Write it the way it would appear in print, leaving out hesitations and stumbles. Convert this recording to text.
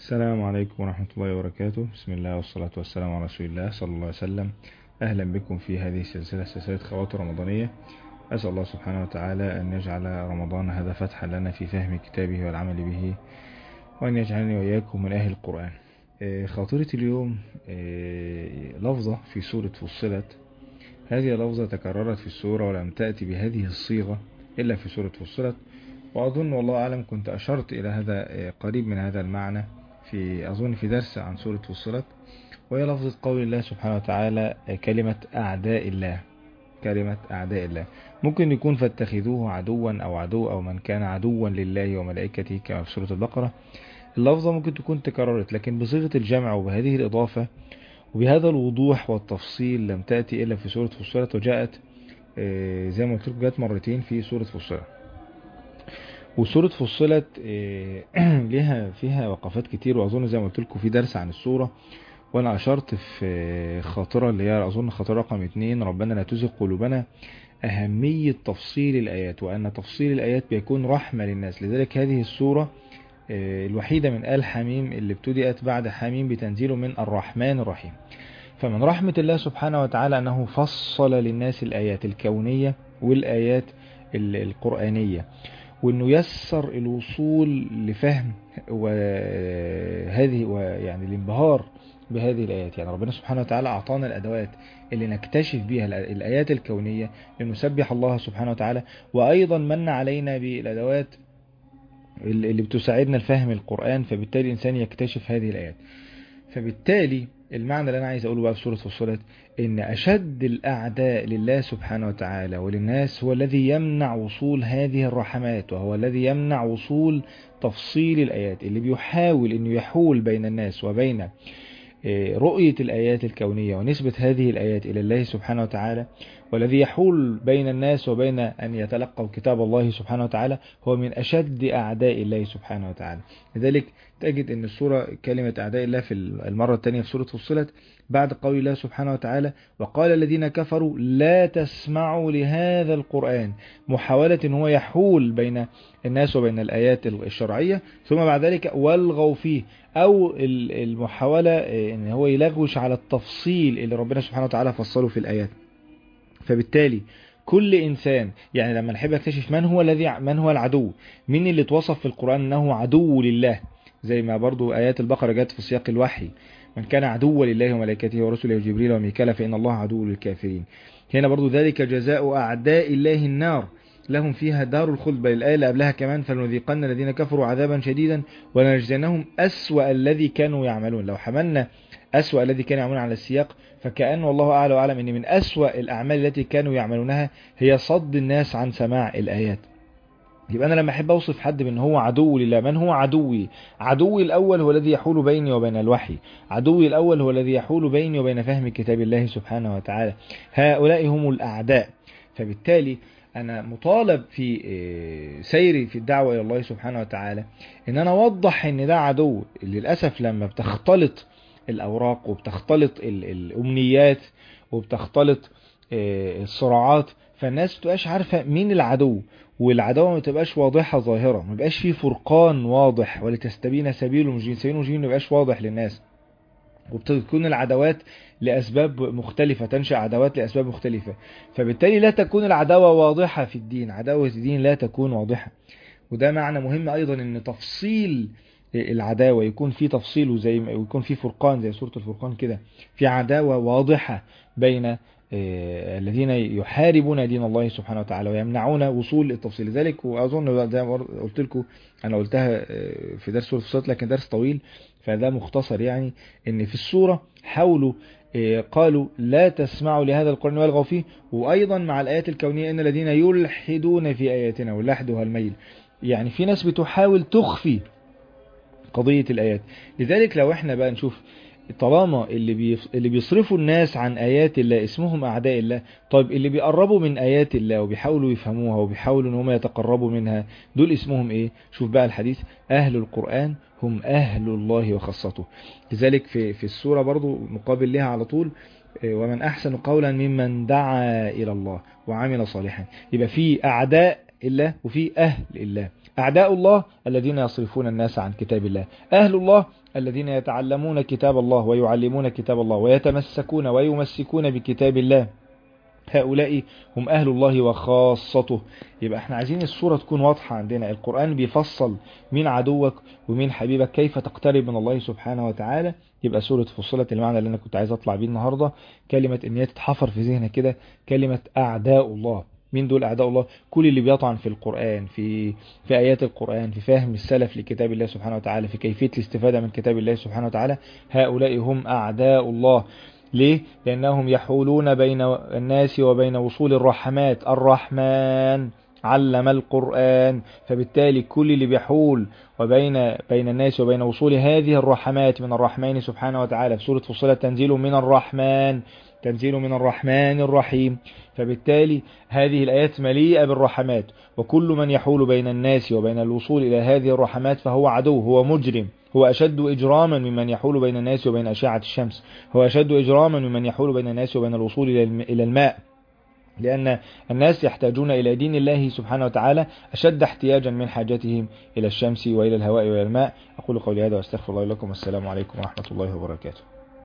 السلام عليكم ورحمة الله وبركاته. بسم الله والصلاة والسلام على رسول الله صلى الله عليه وسلم. أهلا بكم في هذه سلسلة خواطر رمضانية. أسأل الله سبحانه وتعالى أن يجعل رمضان هذا فتحا لنا في فهم كتابه والعمل به، وأن يجعلني وإياكم من أهل القرآن. خاطرة اليوم لفظة في سورة فصلت. هذه لفظة تكررت في السورة ولم تأتي بهذه الصيغة إلا في سورة فصلت، وأظن والله أعلم كنت أشرت إلى هذا قريب من هذا المعنى في درس عن سورة فصلت، وهي لفظة قول الله سبحانه وتعالى كلمة أعداء الله. كلمة أعداء الله ممكن يكون فاتخذوه عدوا أو عدو أو من كان عدوا لله وملائكته كما في سورة البقرة. اللفظة ممكن تكون تكررت، لكن بصيغة الجمع وبهذه الإضافة وبهذا الوضوح والتفصيل لم تأتي إلا في سورة فصلت، وجاءت زي ما قلت لكم جاءت مرتين في سورة فصلت. وسورة فصلت لها فيها وقفات كتير، وأظن زي ما قلت لكم في درس عن السورة، وأنا أشرت في خاطرة اللي هي أظن خاطرة رقم 2، ربنا لا تزغ قلوبنا، أهمية تفصيل الآيات، وأن تفصيل الآيات بيكون رحمة للناس. لذلك هذه السورة الوحيدة من آل حميم اللي ابتدأت بعد حميم بتنزيل من الرحمن الرحيم. فمن رحمة الله سبحانه وتعالى أنه فصل للناس الآيات الكونية والآيات القرآنية، وانه يسر الوصول لفهم وهذه ويعني الانبهار بهذه الآيات. يعني ربنا سبحانه وتعالى أعطانا الأدوات اللي نكتشف بها الآيات الكونية لنسبح الله سبحانه وتعالى، وأيضا من علينا بالأدوات اللي بتساعدنا لفهم القرآن، فبالتالي الإنسان يكتشف هذه الآيات. فبالتالي المعنى اللي أنا عايز أقوله بقى في سورة فصلت إن أشد الأعداء لله سبحانه وتعالى وللناس هو الذي يمنع وصول هذه الرحمات، وهو الذي يمنع وصول تفصيل الآيات، اللي بيحاول إنه يحول بين الناس وبين رؤية الآيات الكونية ونسبة هذه الآيات إلى الله سبحانه وتعالى، والذي يحول بين الناس وبين أن يتلقوا كتاب الله سبحانه وتعالى، هو من أشد أعداء الله سبحانه وتعالى. لذلك تجد أن السورة كلمة أعداء الله في المرة الثانية في سورة فصلت بعد قول الله سبحانه وتعالى وقال الذين كفروا لا تسمعوا لهذا القرآن، محاولة أن هو يحول بين الناس وبين الآيات الشرعية، ثم بعد ذلك والغوا فيه، أو المحاولة أن هو يلغوش على التفصيل اللي ربنا سبحانه وتعالى فصله في الآيات. فبالتالي كل إنسان يعني لما نحب نكتشف من هو العدو، مين اللي توصف في القرآن أنه عدو لله، زي ما برضو آيات البقرة جت في سياق الوحي من كان عدوا لله وملائكته ورسله وجبريل وميكال فإن الله عدو للكافرين. هنا برضو ذلك جزاء أعداء الله النار لهم فيها دار الخلد. بل الآية اللي قبلها كمان فلنذيقن الذين كفروا عذابا شديدا ولنجزينهم أسوأ الذي كانوا يعملون. لو حملنا أسوأ الذي كانوا يعملون على السياق، فكأن والله أعلى وأعلم أن من أسوأ الأعمال التي كانوا يعملونها هي صد الناس عن سماع الآيات. يبقى أنا لما أحب أوصف حد بأن هو عدو لله، من هو عدوي؟ عدوي الأول هو الذي يحول بيني وبين الوحي، عدوي الأول هو الذي يحول بيني وبين فهم كتاب الله سبحانه وتعالى. هؤلاء هم الأعداء. فبالتالي أنا مطالب في سيري في الدعوة إلى الله سبحانه وتعالى إن أنا أوضح إن ده عدو. للأسف لما بتختلط الأوراق وبتختلط الأمنيات وبتختلط الصراعات، فالناس بتبقاش عارفة مين العدو، والعداوة ما تبقاش واضحة ظاهرة، ما بقاش فيه فرقان واضح، ولتستبين سبيل المجرمين. سبيل المجرمين ما بقاش واضح للناس، وبتكون العداوات لأسباب مختلفة، تنشأ عداوات لأسباب مختلفة. فبالتالي لا تكون العداوة واضحة في الدين، عداوة الدين لا تكون واضحة. وده معنى مهم أيضا أن تفصيل العداوة يكون في تفصيل، وزي ما يكون في فرقان زي سورة الفرقان كده، في عداوة واضحة بين الذين يحاربون دين الله سبحانه وتعالى ويمنعون وصول التفصيل. لذلك وأظن زي ما قلت لكم أنا قلتها في درس سورة الفصلت لكن درس طويل، فده مختصر، يعني ان في السورة حاولوا قالوا لا تسمعوا لهذا القرآن والغوا فيه، وأيضا مع الآيات الكونية إن الذين يلحدون في آياتنا، واللحدها الميل، يعني في ناس بتحاول تخفي قضية الآيات. لذلك لو احنا بقى نشوف طالما اللي بيصرفوا الناس عن آيات الله اسمهم أعداء الله، طيب اللي بيقربوا من آيات الله وبيحاولوا يفهموها وبيحاولوا ان هم يتقربوا منها، دول اسمهم ايه؟ شوف بقى الحديث أهل القرآن هم أهل الله وخاصته. لذلك في السورة برضو مقابل لها على طول ومن أحسن قولا ممن دعا إلى الله وعمل صالحا. يبقى في أعداء الله وفي أهل الله. أعداء الله الذين يصرفون الناس عن كتاب الله، أهل الله الذين يتعلمون كتاب الله ويعلمون كتاب الله ويتمسكون ويمسكون بكتاب الله، هؤلاء هم أهل الله وخاصته. يبقى احنا عايزين الصورة تكون واضحة عندنا. القرآن بيفصل مين عدوك ومين حبيبك، كيف تقترب من الله سبحانه وتعالى. يبقى سورة فصلت المعنى اللي انا كنت عايز اطلع بيه النهاردة، كلمة ان هي تتحفر في ذهنك كده، كلمة أعداء الله. مين دول أعداء الله؟ كل اللي بيطعن في القرآن، في آيات القرآن، في فهم السلف لكتاب الله سبحانه وتعالى، في كيفية الاستفادة من كتاب الله سبحانه وتعالى، هؤلاء هم أعداء الله. ليه؟ لأنهم يحولون بين الناس وبين وصول الرحمات. الرحمن علم القرآن، فبالتالي كل اللي بيحول بين الناس وبين وصول هذه الرحمات من الرحمن سبحانه وتعالى. في سورة فصلت تنزيل من الرحمن، تنزيل من الرحمن الرحيم. فبالتالي هذه الآيات مليئة بالرحمات، وكل من يحول بين الناس وبين الوصول إلى هذه الرحمات فهو عدو، هو مجرم، هو أشد إجراما ممن يحول بين الناس وبين أشعة الشمس، هو أشد إجراما ممن يحول بين الناس وبين الوصول إلى الماء. لأن الناس يحتاجون إلى دين الله سبحانه وتعالى أشد احتياجا من حاجتهم إلى الشمس وإلى الهواء وإلى الماء. أقول قولي هذا وأستغفر الله لكم، والسلام عليكم ورحمة الله وبركاته.